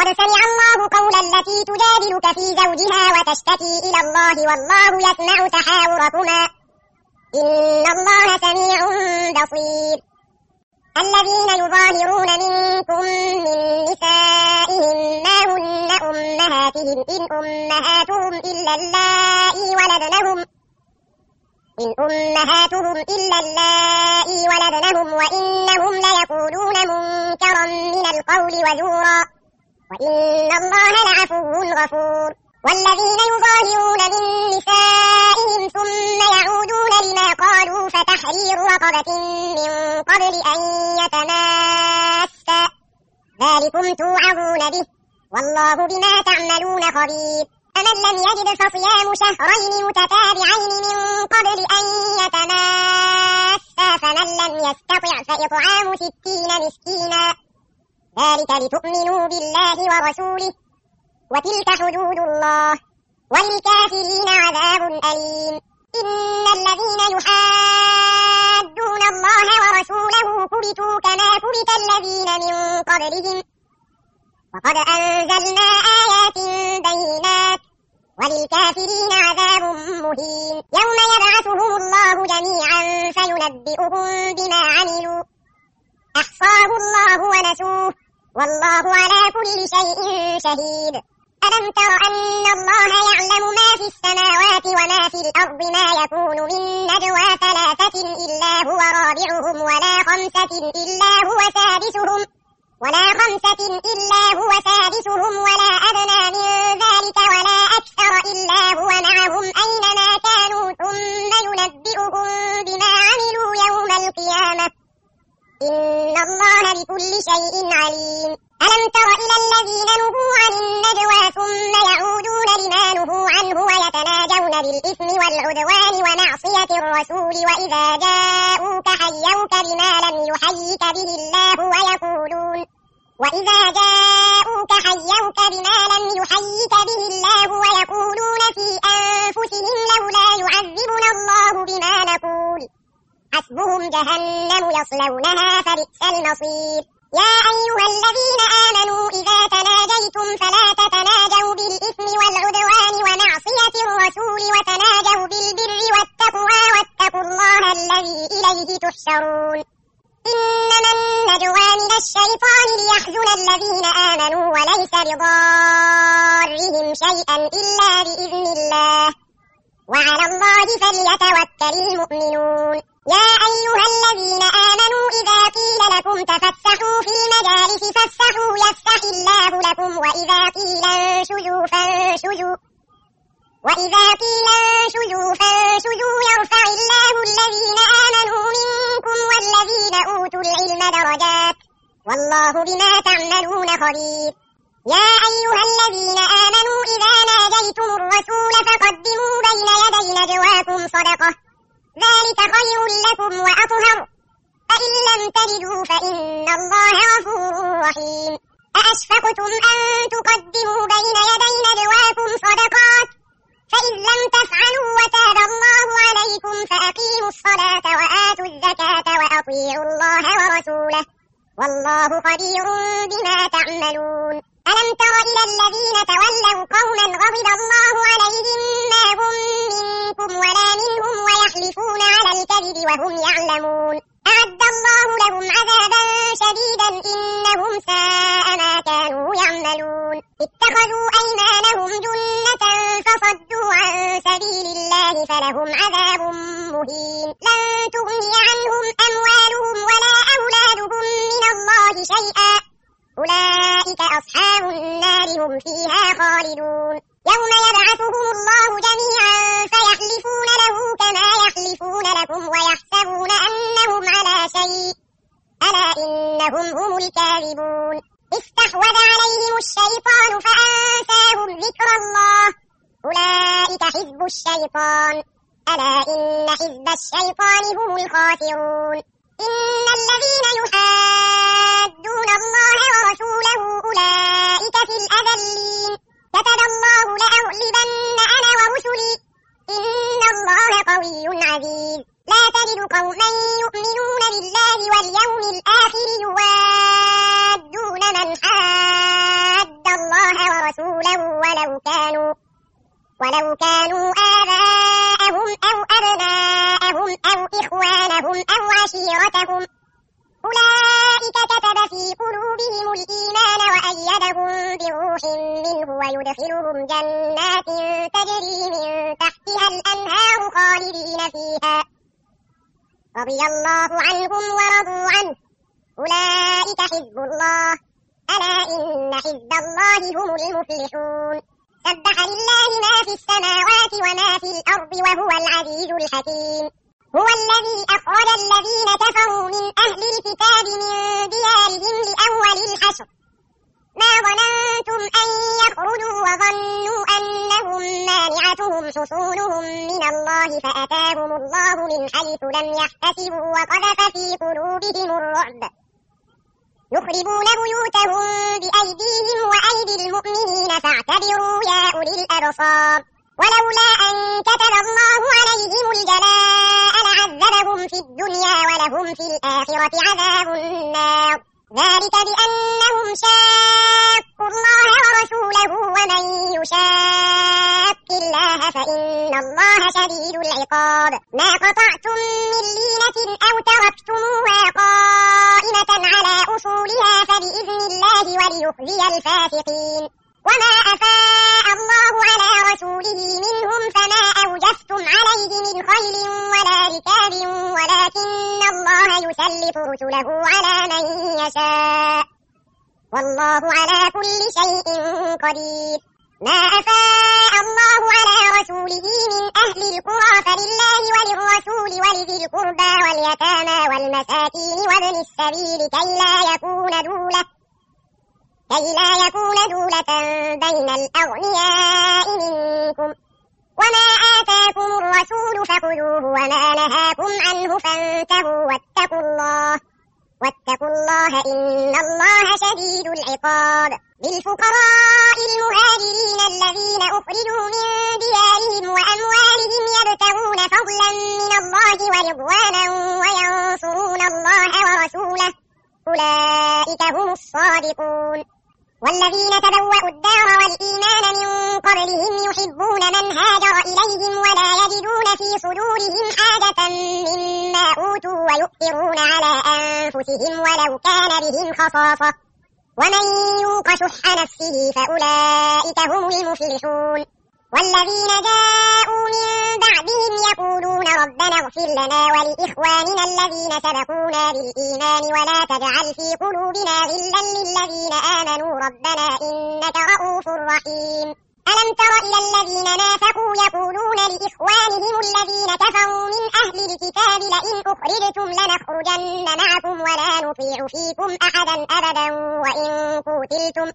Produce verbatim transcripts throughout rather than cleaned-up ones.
قد سمع الله قول التي تجادلك في زوجها وتشتكي إلى الله والله يسمع تحاوركما إن الله سميع بصير. الذين يظاهرون منكم من نسائهم ما هن أمهاتهم إن أمهاتهم إلا اللائي ولدنهم إن أمهاتهم إلا اللائي ولدنهم وإنهم ليقولون منكرا من القول وزورا وإن الله لعفو غفور. والذين يظاهرون من نسائهم ثم يعودون لما قالوا فتحرير رقبة من قبل أن يتماسا ذلكم توعظون به والله بما تعملون خبير. فمن لم يجد فصيام شهرين متتابعين من قبل أن يتماسا فمن لم يستطع فإطعام ستين مسكينا ذلك لتؤمنوا بالله ورسوله وتلك حدود الله وللكافرين عذاب أليم. إن الذين يحادون الله ورسوله كبتوا كما كبت الذين من قبلهم وقد أنزلنا آيات بينات وللكافرين عذاب مهين. يوم يبعثهم الله جميعا فينبئهم بما عملوا أحصاه الله ونسوه والله على كل شيء شهيد. ألم تر أن الله يعلم ما في السماوات وما في الأرض ما يكون من نجوى ثلاثة إلا هو رابعهم ولا خمسة إلا هو سادسهم ولا خمسة إلا هو سادسهم ولا أدنى من ذلك ولا أكثر إلا هو معهم أينما كانوا ثم ينبئهم بما عملوا يوم القيامة إن الله بكل شيء عليم. ألم تر إلى الذين نهوا عن النجوى ثم يعودون لما نهوا عنه ويتناجون بالإثم والعدوان ومعصية الرسول وإذا جاءوك حيوك بما لم يحيك به الله ويقولون وإذا جاءوك حيوك بما لم يحيك به الله ويقولون في أنفسهم لولا يعذبنا الله بما نقول حسبهم جهنم يصلونها فبئس المصير. يا أيها الذين آمنوا إذا تناجيتم فلا تتناجوا بالإثم والعدوان ومعصية الرسول وتناجوا بالبر والتقوى واتقوا الله الذي إليه تحشرون. إنما النجوى من الشيطان ليحزن الذين آمنوا وليس بضارهم شيئا إلا بإذن الله وعلى الله فليتوكل المؤمنون. يا أيها الذين آمنوا إذا قيل لكم تفسحوا في المجالس فافسحوا يفسح الله لكم وإذا قيل انشزوا فانشزوا وإذا قيل انشزوا فانشزوا يرفع الله الذين آمنوا منكم والذين أوتوا العلم درجات والله بما تعملون خبير. يا أيها الذين آمنوا إذا ناجيتم الرسول فقدموا بين يدي نجواكم صدقة ذلك خير لكم وأطهر فإن لم تجدوا فإن الله غفور رحيم. أأشفقتم أن تقدموا بين يدي نجواكم صدقات فإن لم تفعلوا وتاب الله عليكم فأقيموا الصلاة وآتوا الزكاة وأطيعوا الله ورسوله والله خبير بما تعملون. ألم تر إلى الذين تولوا قوما غضب الله عليهم ما هم منكم ولا منهم ويحلفون على الكذب وهم يعلمون أعد الله لهم عذابا شديدا إنهم ساء ما كانوا يعملون. اتخذوا أيمانهم جنة فصدوا عن سبيل الله فلهم عذاب مهين. لن تغني عنهم أموالهم ولا أولادهم من الله شيئا أولئك أصحاب النار هم فيها خالدون. يوم يبعثهم الله جميعا فيحلفون له كما يحلفون لكم ويحسبون أنهم على شيء ألا إنهم هم الكاذبون. استحوذ عليهم الشيطان فأنساهم ذكر الله أولئك حزب الشيطان ألا إن حزب الشيطان هم الخاسرون. إن الذين يحادون الله ورسوله أولئك في الأذلين كتب الله لأغلبن أنا ورسلي إن الله قوي عزيز. لا تجد قوما يؤمنون بالله واليوم الآخر يوادون من حاد ولو كانوا ولو كانوا آباءهم أو أبناءهم أو إخوانهم أو عشيرتهم أولئك كتب في قلوبهم الإيمان وأيدهم بروح منه ويدخلهم جنات تجري من تحتها الأنهار خالدين فيها رضي الله عنهم ورضوا عنه أولئك حزب الله ألا إن حزب الله هم المفلحون سبح لله ما في السماوات وما في الأرض وهو العزيز الحكيم هو الذي أخرج الذين كفروا من أهل الكتاب من ديارهم لأول الحشر ما ظننتم أن يخرجوا وظنوا أنهم مانعتهم حصونهم من الله فأتاهم الله من حيث لم يحتسبوا وقذف في قلوبهم الرعب يخربون بيوتهم بأيديهم وأيدي المؤمنين فاعتبروا يا أولي الأبصار ولولا أن كتب الله عليهم الجلاء لعذبهم في الدنيا ولهم في الآخرة عذاب النار ذلك بأنهم شاقوا الله ورسوله ومن يشاق الله فإن الله شديد العقاب ما قطعتم من لينة أو تركتموها قائمة على أصولها فبإذن الله وليخزي الفاسقين وما أفاء الله على رسوله منهم فما أوجفتم عليه من خيل ولا ركاب ولكن الله يسلط رسله على من يشاء والله على كل شيء قدير ما أفاء الله على رسوله من أهل القرى فلله وللرسول ولذي القربى واليتامى والمساكين وابن السبيل كي لا يكون دولة كي لا يكون دولة بين الأغنياء منكم وما آتاكم الرسول فخذوه وما نهاكم عنه فانتهوا واتقوا الله واتقوا الله إن الله شديد العقاب للفقراء المهاجرين الذين أخرجوا من ديارهم وأموالهم يبتغون فضلا من الله ورضوانا وينصرون الله ورسوله أولئك هم الصادقون والذين تبوأوا الدار والإيمان من قبلهم يحبون من هاجر إليهم ولا يجدون في صدورهم حاجة مما أوتوا ويؤثرون على أنفسهم ولو كان بهم خصاصة ومن يوق شح نفسه فأولئك هم المفلحون والذين جاءوا من بعدهم يقولون ربنا اغفر لنا ولإخواننا الذين سبقونا بالإيمان ولا تجعل في قلوبنا غلا للذين آمنوا ربنا إنك رؤوف رحيم ألم تر إلى الذين نافقوا يقولون لإخوانهم الذين كفروا من أهل الكتاب لئن أخرجتم لنخرجن معكم ولا نطيع فيكم أحدا أبدا وإن قتلتم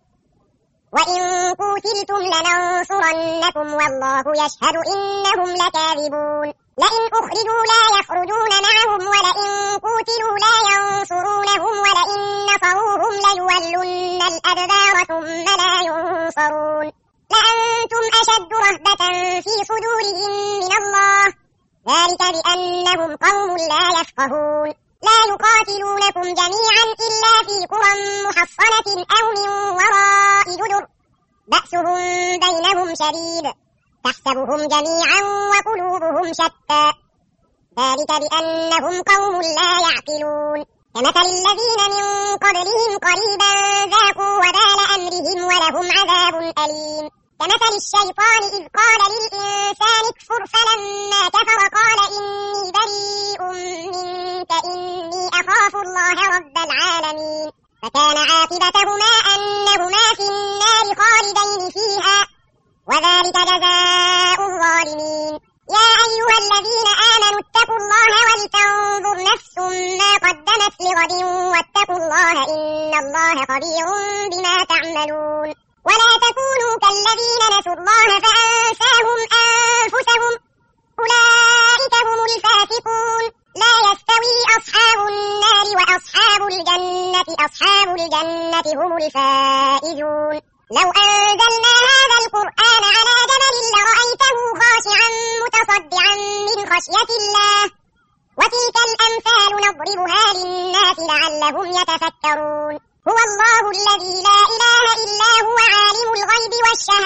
وإن قتلتم لننصرنكم والله يشهد إنهم لكاذبون لئن أخرجوا لا يخرجون معهم ولئن قتلوا لا ينصرونهم ولئن نصروهم ليولن الأدبار ثم لا ينصرون لأنتم أشد رهبة في صدورهم من الله ذلك بأنهم قوم لا يفقهون لا يقاتلونكم جميعا إلا في قرى محصنة أو من وراء جدر بأسهم بينهم شديد تحسبهم جميعا وقلوبهم شتى ذلك بأنهم قوم لا يعقلون كمثل الذين من قبلهم قريبا ذاقوا وبال أمرهم ولهم عذاب أليم كمثل الشيطان إذ قال للإنسان اكفر فلما كفر قال إني بريء منك إني أخاف الله رب العالمين فكان عاقبتهما أنهما في النار خالدين فيها وذلك جزاء الظالمين يا أيها الذين آمنوا اتقوا الله ولتنظر نفس ما قدمت لغد واتقوا الله إن الله خبير بما تعملون ولا تكونوا كالذين نسوا الله فأنساهم أنفسهم أولئك هم الفاسقون لا يستوي أصحاب النار وأصحاب الجنة أصحاب الجنة هم الفائزون لو أنزلنا هذا القرآن على جبل لرأيته خاشعا متصدعا من خشية الله وتلك الأمثال نضربها للناس لعلهم يتفكرون هو الله الذي لا إله إلا هو عالم الغيب والشهادة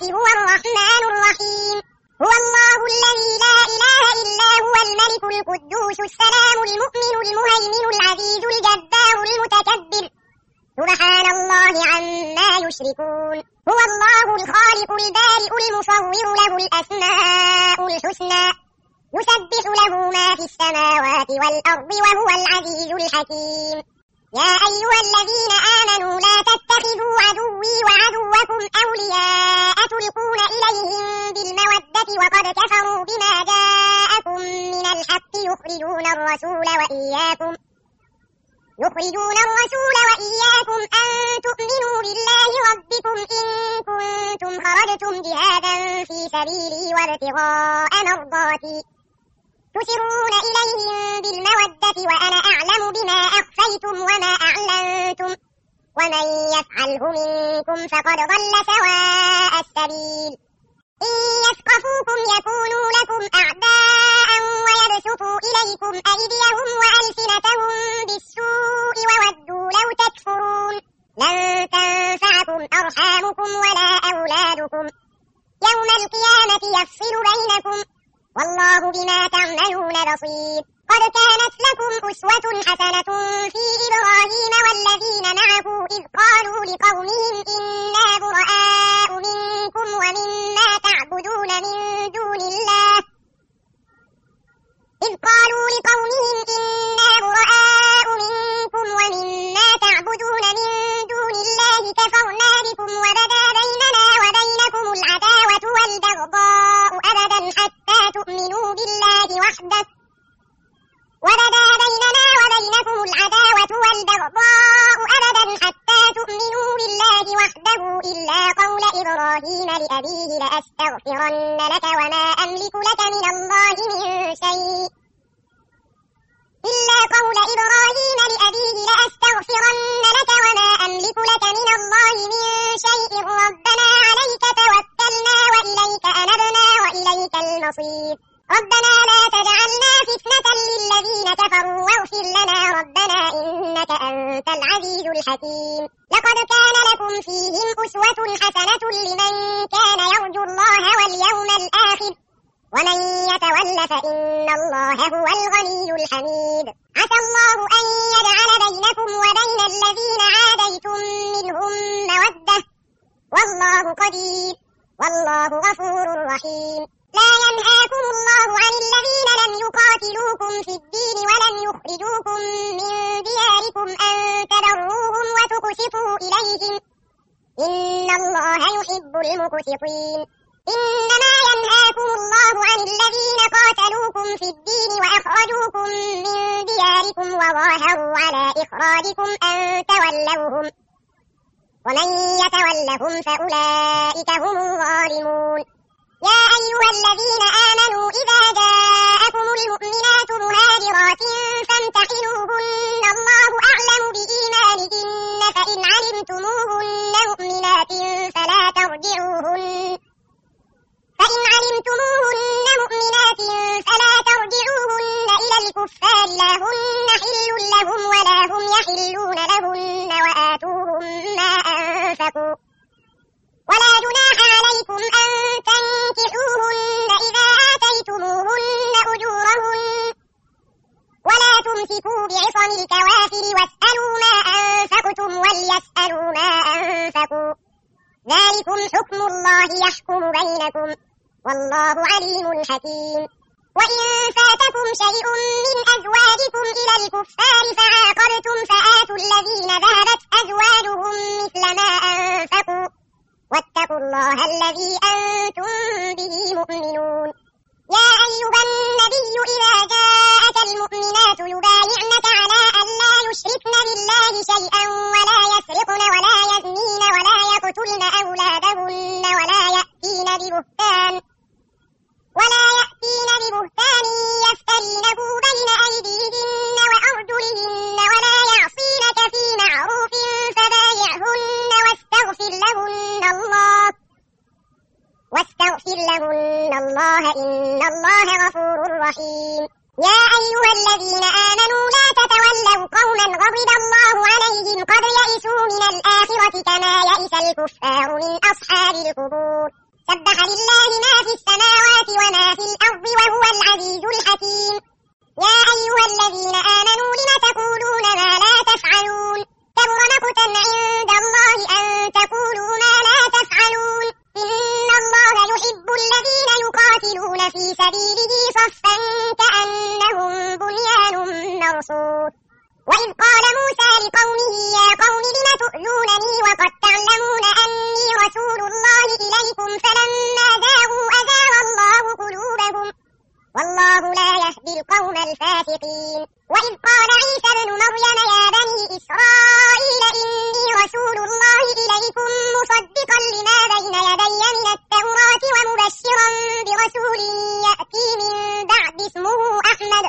هو الرحمن الرحيم. هو الله الذي لا إله إلا هو الملك القدوس السلام المؤمن المهيمن العزيز الجبار المتكبر سبحان الله عما يشركون. هو الله الخالق البارئ المصور له الأسماء الحسنى يسبح له ما في السماوات والأرض وهو العزيز الحكيم. يا أيها الذين آمنوا لا تتخذوا عدوي وعدوكم أولياء تلقون إليهم بالمودة وقد كفروا بما جاءكم من الحق يخرجون الرسول وإياكم يخرجون الرسول وإياكم أن تؤمنوا بالله ربكم إن كنتم خرجتم جهادا في سبيلي وابتغاء مرضاتي تسرون إليهم بالمودة وأنا أعلم بما أخفيتم وما أعلنتم ومن يفعله منكم فقد ضل سواء السبيل. إن يثقفوكم يكونوا لكم أعداء ويبسطوا إليكم أيديهم وألسنتهم بالسوء وودوا لو تكفرون. لن تنفعكم أرحامكم ولا أولادكم يوم القيامة يفصل بينكم والله بما تعملون بصير. قد كانت لكم أسوة حسنة في إبراهيم والذين معه إذ قالوا لقومهم إنا براء منكم ومما تعبدون من دون الله إذ قالوا لقومهم إنا براء منكم ومما تعبدون من دون الله كفرنا بكم وبدا بيننا وبينكم العداوة والبغضاء أبدا حتى تؤمنوا بالله وحده وبدا بيننا وبينكم العداوة والبغضاء أبدا حتى تؤمنوا بالله وحده إلا قول إبراهيم لأبيه لأستغفرن لك وما أملك لك من الله من شيء إلا قول إبراهيم لأبيه لأستغفرن لك وما أملك لك من الله من شيء ربنا عليك توكلنا وإليك أنبنا وإليك المصير. ربنا لا تجعلنا فتنة للذين كفروا واغفر لنا ربنا إنك أنت العزيز الحكيم. لقد كان لكم فيهم أسوة حسنة لمن كان يرجو الله واليوم الآخر ومن يتول فإن الله هو الغني الحميد. عسى الله أن يجعل بينكم وبين الذين عاديتم منهم مودة والله قدير والله غفور رحيم. لا ينهاكم الله عن الذين لم يقاتلوكم في الدين ولم يخرجوكم من دياركم أن تبروهم وتقسطوا إليهم إن الله يحب المقسطين. إنما ينهاكم الله عن الذين قاتلوكم في الدين وأخرجوكم من دياركم وظاهروا على إخراجكم أن تولوهم ومن يتولهم فأولئك هم الظالمون. يا أيها الذين آمنوا إذا جاءكم المؤمنات مهاجرات فامتحنوهن الله أعلم بإيمانهن فإن علمتموهن مؤمنات فلا ترجعوهن فإن علمتموهن مؤمنات فلا ترجعوهن إلى الكفار لا هن حل لهم ولا هم يحلون لهن وآتوهم ما أنفقوا ولا جناح عليكم أن تنكحوهن إذا آتيتموهن أجورهن ولا تمسكوا بعصم الكوافر واسألوا ما أنفقتم وليسألوا ما أنفقوا ذلكم حكم الله يحكم بينكم والله عليم حكيم. وإن فاتكم شيء من أزواجكم إلى الكفار فعاقبتم فآتوا الذين ذهبت أزواجهم مثل ما أنفقوا واتقوا الله الذي أنتم به مؤمنون. يا أيها النبي إذا جاءك المؤمنات يبايعنك على أن لا يشركن بالله شيئا ولا يسرقن ولا يزنين ولا يقتلن أولادهن ولا يأتين ببهتان ولا يأتين ببهتان يفترينه بين أيديهن وأرجلهن ولا يعصينك في معروف فبايعهن واستغفر لهن الله واستغفر لهن الله إن الله غفور رحيم. يا أيها الذين آمنوا لا تتولوا قوما غضب الله عليهم قد يئسوا من الآخرة كما يئس الكفار من أصحاب القبور. سبح لله ما في السماوات وما في الأرض وهو العزيز الحكيم. يا أيها الذين آمنوا لم تقولون ما لا تفعلون كبر مقتا عند الله أن تقولوا ما لا تفعلون إن الله يحب الذين يقاتلون في سبيله صفا كأنهم بنيان مرصوص. وإذ قال موسى لقومه يا قوم لم تؤذونني وقد تعلمون أني رسول الله إليكم فلما زاغوا أزاغ الله قلوبهم والله لا يهدي القوم الفاسقين. وإذ قال عيسى ابن مريم يا بني إسرائيل إني رسول الله إليكم مصدقا لما بين يدي من التوراة ومبشرا برسول يأتي من بعد اسمه أحمد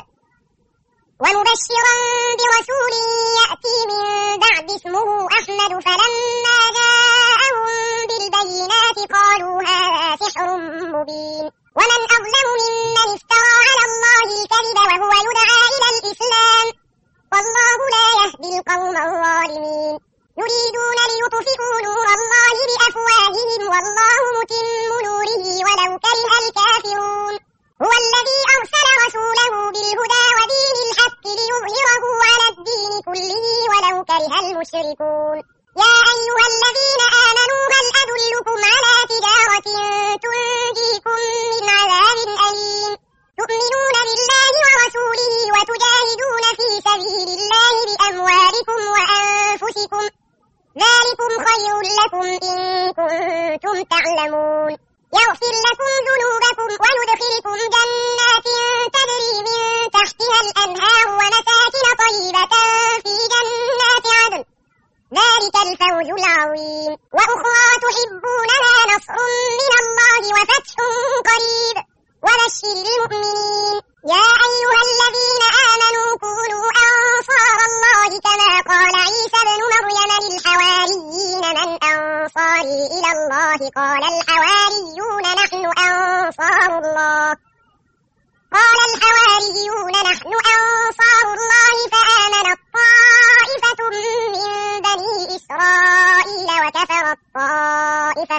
ومبشرا برسول يأتي من بعد اسمه أحمد فلما جاءهم بالبينات قالوا هذا سحر مبين. ومن أظلم ممن افترى على الله الكذب وهو يدعى إلى الإسلام والله لا يهدي القوم الظالمين. يريدون ليطفئوا نور الله بأفواههم والله متم نوره ولو كره الكافرون. هو الذي أرسل رسوله بالهدى ودين الحق ليظهره على الدين كله ولو كره المشركون. يا أيها الذين آمنوا هل أدلكم على تجارة تنجيكم من عذاب أليم تؤمنون بالله ورسوله وتجاهدون في سبيل الله بأموالكم وأنفسكم ذلكم خير لكم إن كنتم تعلمون. يغفر لكم ذنوبكم ويدخلكم جنات تجري من تحتها الأنهار ومساكن طيبة في جنات عدن ذلك الفوز العظيم. وأخرى تحبونها نصر من الله وفتح قريب وبشر المؤمنين. يا أيها الذين آمنوا كونوا أنصار الله كما قال عيسى ابن مريم للحواريين من أنصاري إلى الله قال الحواريون نحن أنصار الله قال الحواريون نحن أنصار الله فآمنت طائفة من بني إسرائيل وكفرت طائفة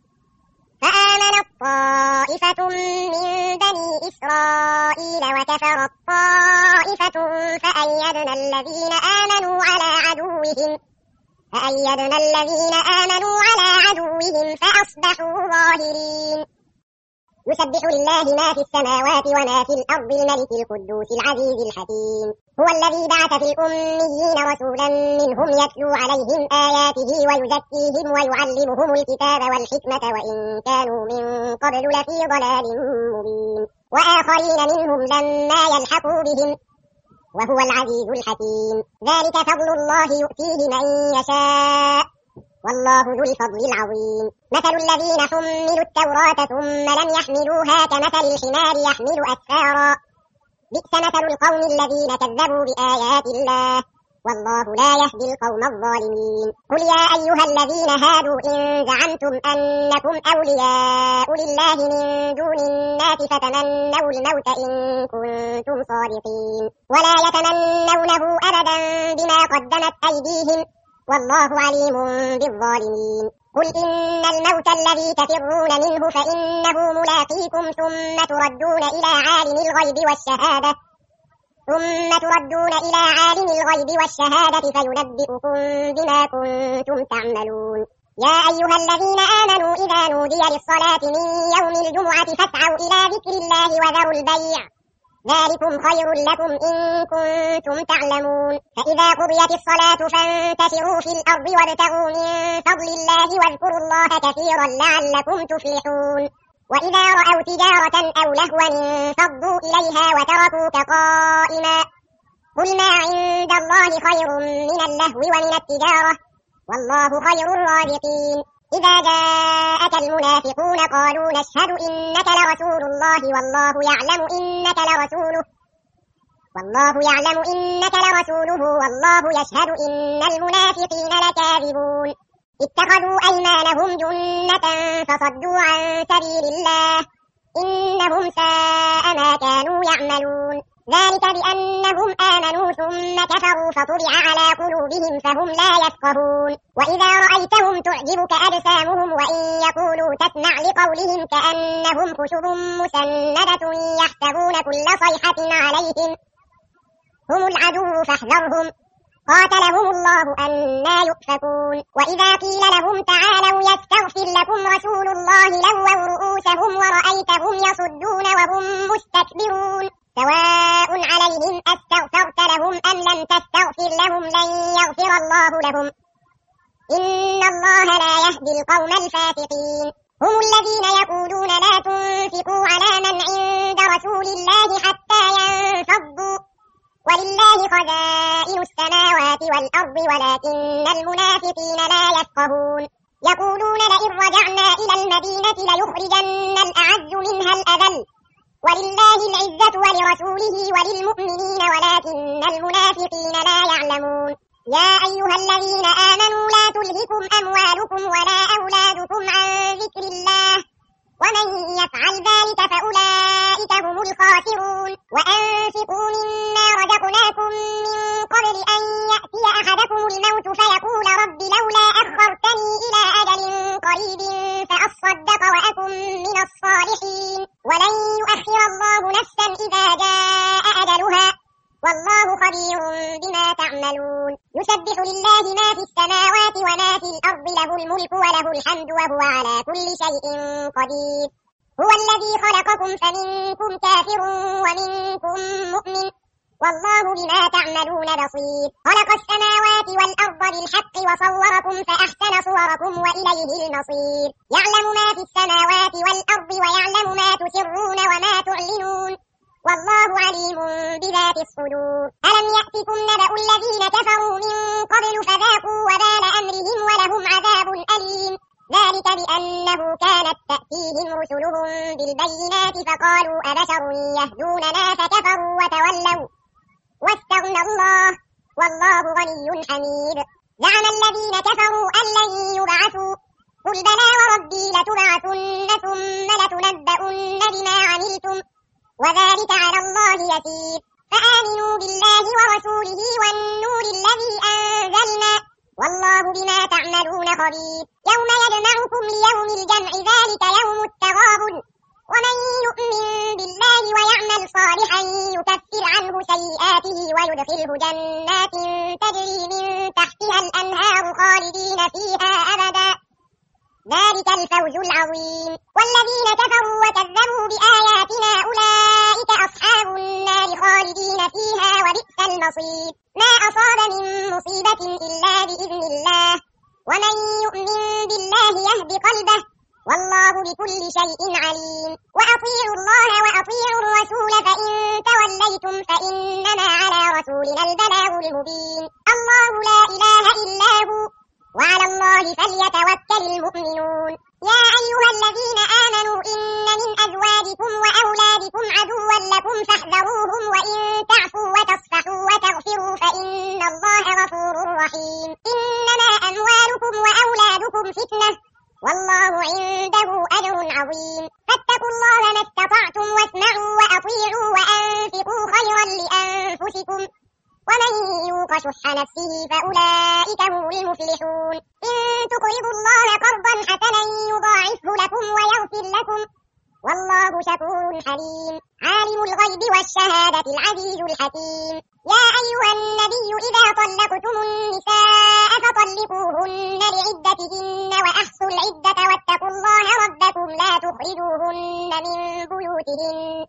فآمنت طائفة من بني إسرائيل وكفرت طائفة فأيدنا الذين آمنوا على عدوهم فأيدنا الذين آمنوا على عدوهم فأصبحوا ظاهرين. يسبح لله ما في السماوات وما في الأرض الملك القدوس العزيز الحكيم. هو الذي بعث في الأميين رسولا منهم يتلو عليهم آياته ويزكيهم ويعلمهم الكتاب والحكمة وإن كانوا من قبل لفي ضلال مبين. وآخرين منهم لما يلحقوا بهم وهو العزيز الحكيم. ذلك فضل الله يؤتيه من يشاء والله ذو الفضل العظيم. مثل الذين حملوا التوراة ثم لم يحملوها كمثل الحمار يحمل أسفارا بئس مثل القوم الذين كذبوا بآيات الله والله لا يهدي القوم الظالمين. قل يا أيها الذين هادوا إن زعمتم أنكم أولياء لله من دون الناس فتمنوا الموت إن كنتم صادقين ولا يتمنونه أبدا بما قدمت أيديهم والله عليم بالظالمين. قل إن الموت الذي تفرون منه فإنه ملاقيكم ثم تردون إلى عالم الغيب والشهادة ثم تردون إلى عالم الغيب والشهادة فينبئكم بما كنتم تعملون. يا أيها الذين آمنوا إذا نودي للصلاة من يوم الجمعة فاسعوا إلى ذكر الله وذروا البيع ذلكم خير لكم إن كنتم تعلمون. فإذا قضيت الصلاة فانتشروا في الأرض وابتغوا من فضل الله واذكروا الله كثيرا لعلكم تفلحون. وإذا رأوا تجارة أو لهوا انفضوا إليها وتركوك قائما قل ما عند الله خير من اللهو ومن التجارة والله خير الرازقين. إذا جاءك المنافقون قالوا نشهد إنك لرسول الله والله يعلم إنك لرسوله والله يعلم إنك لرسوله والله يشهد إن المنافقين لكاذبون. اتخذوا أيمانهم جنة فصدوا عن سبيل الله إنهم ساء ما كانوا يعملون. ذلك بأنهم آمنوا ثم كفروا فطبع على قلوبهم فهم لا يفقهون. وإذا رأيتهم تعجبك أجسامهم وإن يقولوا فاسمع لقولهم كأنهم خشب مسندة يحسبون كل صيحة عليهم هم العدو فاحذرهم قاتلهم الله أنى يؤفكون وإذا قيل لهم تعالوا يستغفر لكم رسول الله لووا رؤوسهم ورأيتهم يصدون وهم مستكبرون سواء عليهم أستغفرت لهم أم لم تستغفر لهم لن يغفر الله لهم إن الله لا يهدي القوم الفاسقين هم الذين يقولون لا تنفقوا على من عند رسول الله حتى ينفضوا ولله خزائن السماوات والأرض ولكن المنافقين لا يفقهون يقولون لئن رجعنا إلى المدينة ليخرجن الأعز منها الأذل ولله العزة ولرسوله وللمؤمنين ولكن المنافقين لا يعلمون يا أيها الذين آمنوا لا تلهكم أموالكم ولا أولادكم عن ذكر الله ومن يفعل ذلك فأولئك هم الخاسرون وأنفقوا مما رزقناكم من قبل أن يأتي أحدكم الموت فيقول رب لولا أخرتني إلى أجل قريب فأصدق وأكن من الصالحين ولن يؤخر الله نفسا إذا جاء أجلها والله خبير بما تعملون يسبح لله ما في السماوات وما في الأرض له الملك وله الحمد وهو على كل شيء قدير هو الذي خلقكم فمنكم كافر ومنكم مؤمن والله بما تعملون بصير خلق السماوات والأرض بالحق وصوركم فأحسن صوركم وإليه المصير يعلم ما في السماوات والأرض ويعلم ما تسرون وما تعلنون والله عليم بذات الصدور ألم يأتكم نبأ الذين كفروا من قبل فذاقوا وبال أمرهم ولهم عذاب أليم ذلك بأنه كانت تأتيهم رسلهم بالبينات فقالوا أبشر يهدوننا فكفروا وتولوا واستغنى الله والله غني حميد زعم الذين كفروا أن لن يبعثوا قل بلى وربي لتبعثن ثم لتنبؤن بما عملتم وذلك على الله يسير فآمنوا بالله ورسوله والنور الذي أنزلنا والله بما تعملون خبير يوم يجمعكم ليوم الجمع ذلك يوم التغابن ومن يؤمن بالله ويعمل صالحا يكفر عنه سيئاته ويدخله جنات تجري من تحتها الأنهار خالدين فيها أبدا ذلك الفوز العظيم والذين كفروا وكذبوا بآياتنا أولئك أصحاب النار خالدين فيها وبئس المصير ما أصاب من مصيبة إلا بإذن الله ومن يؤمن بالله يهد قلبه والله بكل شيء عليم وأطيعوا الله وأطيعوا الرسول فإن توليتم فإنما على رسولنا البلاغ المبين الله لا إله إلا هو وعلى الله فليتوكل المؤمنون يا أيها الذين آمنوا إن من أزواجكم وأولادكم عدوا لكم فاحذروهم وإن تعفوا وتصفحوا وتغفروا فإن الله غفور رحيم إنما أموالكم وأولادكم فتنة والله عنده أجر عظيم فاتقوا الله ما استطعتم واسمعوا وأطيعوا وأنفقوا خيرا لأنفسكم ومن يوق شح نفسه فأولئك هم المفلحون إن تقرضوا الله قرضا حسنا يضاعفه لكم ويغفر لكم والله شكور حليم عالم الغيب والشهادة العزيز الحكيم يا أيها النبي إذا طلقتم النساء فطلقوهن لعدتهن وأحصوا العدة واتقوا الله ربكم لا تخرجوهن من بيوتهن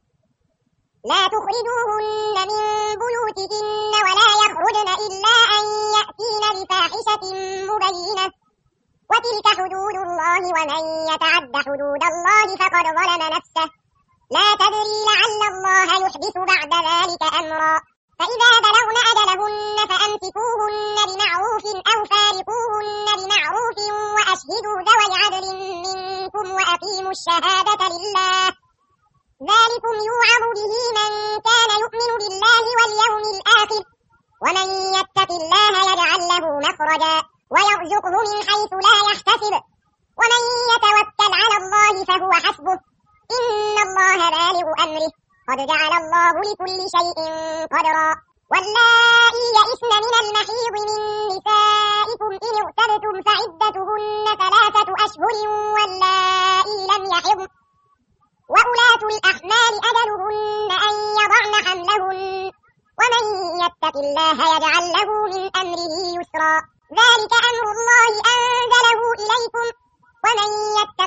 لا تخرجوهن من بيوتهن ولا يخرجن إلا أن يأتين بفاحشة مبينة وتلك حدود الله ومن يتعد حدود الله فقد ظلم نفسه لا تدري لعل الله يحدث بعد ذلك أمرا فإذا بلغن أجلهن فأمسكوهن بمعروف أو فارقوهن بمعروف وأشهدوا ذوي عدل منكم وأقيموا الشهادة لله ذلكم يوعظ به من كان يؤمن بالله واليوم الآخر ومن يتق الله يجعل له مخرجا ويرزقه من حيث لا يحتسب ومن يتوكل على الله فهو حسبه إن الله بالغ أمره قد جعل الله لكل شيء قدرا واللائي يئسن من المحيض من نسائكم إن ارتبتم فعدتهن ثلاثة أشهر واللائي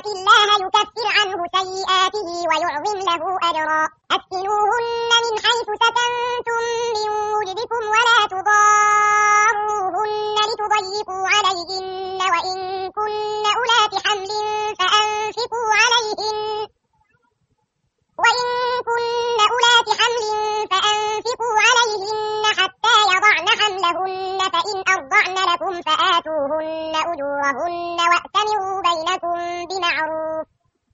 يتق الله يكفر عنه سيئاته ويعظم له أجرا أسكنوهن من حيث سكنتم من وجدكم ولا تضاروهن لتضيقوا عليهن وإن كن أولات حمل فأنفقوا عليهن وإن كن أولات حمل فأنفقوا عليهن حتى يضعن حملهن فإن أرضعن لكم فآتوهن أجورهن وأتمروا بينكم بمعروف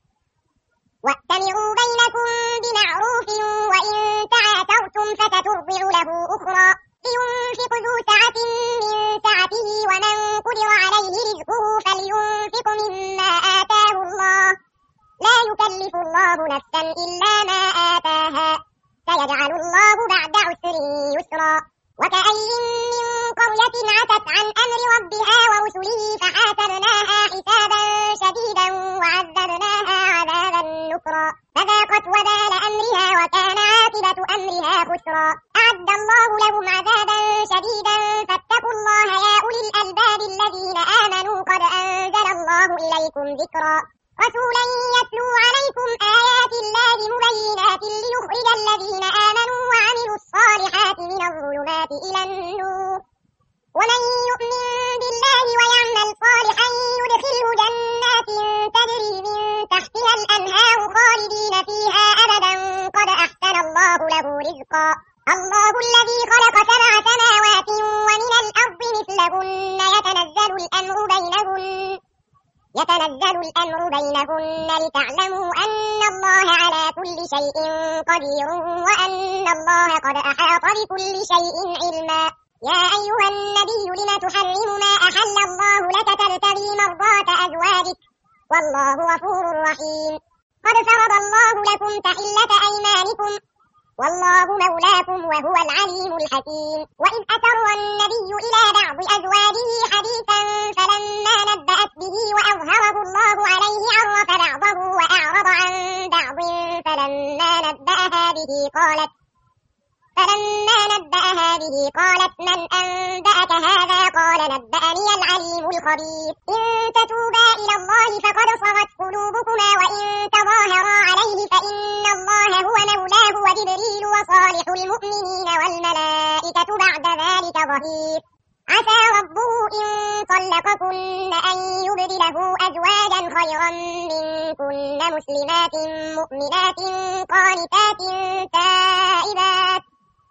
وأتمروا بينكم بمعروف وإن تعاثرتم فتترضع له أخرى لينفق ذو سعة من سعته ومن قدر عليه رزقه فلينفق مما آتاه الله لا يكلف الله نفسا إلا ما آتاها سيجعل الله بعد عسر يسرا وكأي من قرية عتت عن أمر ربها ورسله فحاسبناها حسابا شديدا وعذبناها عذابا نكرا فذاقت وبال أمرها وكان عاقبة أمرها خسرا أعد الله لهم عذابا شديدا فاتقوا الله يا أولي الألباب الذين آمنوا قد أنزل الله إليكم ذكرا رسولا يتلو عليكم آيات الله مبينات ليخرج الذين آمنوا وعملوا الصالحات من الظلمات إلى النور ومن يؤمن بالله ويعمل صالحا يدخله جنات تجري من تحتها الأنهار خالدين فيها أبدا قد أحسن الله له رزقا الله الذي خلق سبع سماوات ومن الأرض مثلهن يتنزل الأمر بينهن يتنزل الأمر بينهن لتعلموا أن الله على كل شيء قدير وأن الله قد أحاط بكل شيء علما يا أيها النبي لم تحرم ما أحل الله لك تبتغي مرضات أزواجك والله غفور رحيم قد فرض الله لكم تحلة أيمانكم والله مولاكم وهو العليم الحكيم وإذ أسر النبي إلى بعض أزواجه حديثا فلما نبأت به وأظهره الله عليه عرف بعضه وأعرض عن بعض فلما نبأها به قالت فلما نبأها به قالت من أنبأك هذا قال نبأني العليم الخبير إن تتوبا إلى الله فقد صغت قلوبكما وإن تظاهرا عليه فإن الله هو مولاه وجبريل وصالح المؤمنين والملائكة بعد ذلك ظهير عسى ربه إن طلقكن أن يبدله أزواجا خيرا منكن مسلمات مؤمنات قانتات تائبات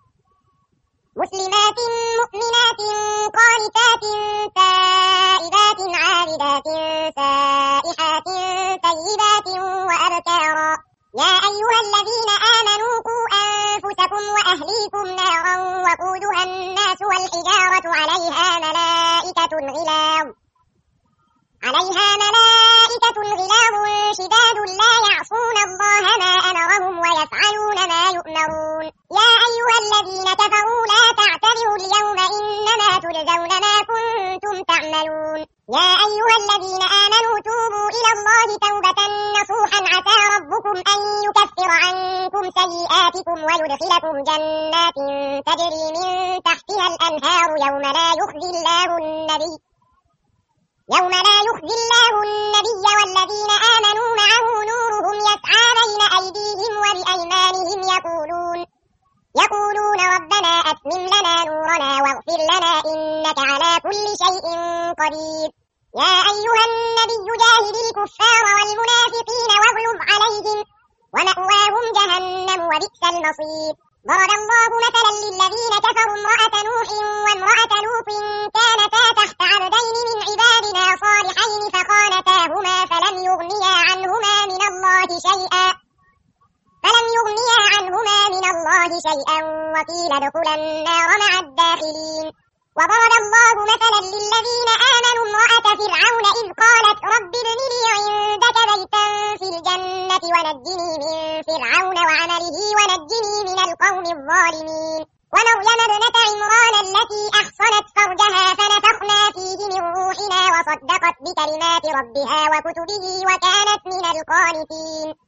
مسلمات مؤمنات قانتات تائبات عابدات سائحات طيبات وأبكارا يا أيها الذين آمنوا قوا أنفسكم وأهليكم نارا وقودها الناس والحجارة عليها ملائكة غلاظ عليها ملائكة غلاظ شداد لا يعصون الله ما أمرهم ويفعلون ما يؤمرون يا أيها الذين كفروا لا تعتذروا اليوم إنما تجزون ما كنتم تعملون يا أيها الذين آمنوا توبوا إلى الله توبة نصوحا عسى ربكم أن يكفر عنكم سيئاتكم ويدخلكم جنات تجري من تحتها الأنهار يوم لا يخزي الله النبي يوم لا يخزي الله النبي والذين آمنوا معه نورهم يسعى بين أيديهم وبأيمانهم يقولون يقولون ربنا أتمم لنا نورنا واغفر لنا إنك على كل شيء قدير يا أيها النبي جاهد الكفار والمنافقين واغلظ عليهم ومأواهم جهنم وبئس المصير ضرب الله مثلا للذين كفروا امرأة نوح وامرأة لوط كانتا تحت عبدين من عبادنا صالحين فخانتاهما فلم يغنيا عنهما من الله شيئا فلم يغنيا عنهما من الله شيئا وقيل ادخلا النار مع الداخلين وضرب الله مثلا للذين آمنوا امرأة فرعون إذ قالت رب ابن لي عندك بيتا في الجنة ونجني من فرعون وعمله ونجني من القوم الظالمين ومريم ابنة عمران التي أحصنت فرجها فنفخنا فيه من روحنا وصدقت بكلمات ربها وكتبه وكانت من القانتين